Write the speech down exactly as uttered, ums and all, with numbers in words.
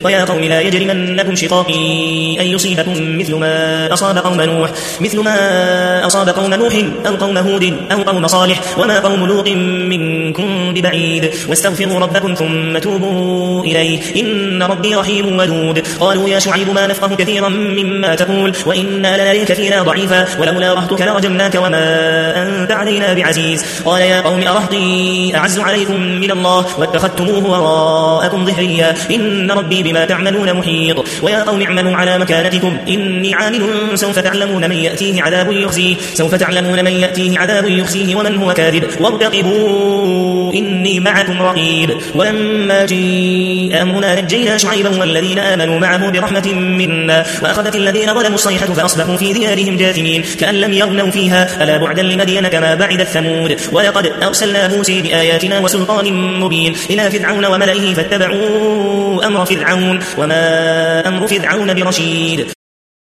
ويا قوم لا يجرمنكم شقاقي أن يصيبكم مثل ما أصاب قوم نوح مثل ما أصاب قوم نوح أو قوم هود أو قوم صالح وما قوم لوط منكم ببعيد واستغفروا ربكم ثم توبوا إليه إن ربي رحيم ودود. قالوا يا شعيب ما نفقه كثيرا مما تقول وإنا لنريك فينا ضعيفا ولولا رهتك لرجمناك وما أنت علينا بعزيز. قال يا قوم أرهطي أعز عليكم من الله واتخذتموه وراءكم ظهريا إن ربي بما تعملون محيط. ويا قوم اعملوا على مكانتكم إني عامل سوف تعلمون من يأتيه عذاب يخزيه سوف تعلمون من يأتيه عذاب يخزيه ومن هو كاذب وارتقبوا إني معكم رقيب. ولما جاء أمرنا نجينا شعيبا والذين آمنوا معه برحمة منا وأخذت الذين ظلموا الصيحة فأصبحوا في ديارهم جاثمين كأن لم يغنوا فيها ألا بعدا لمدين كما بعد الثمود. ولقد أرسلنا موسى بآياتنا وسلطان مبين إلى فرعون وملئه فاتبعوا أمر فرعون وما أمر فرعون برشيد.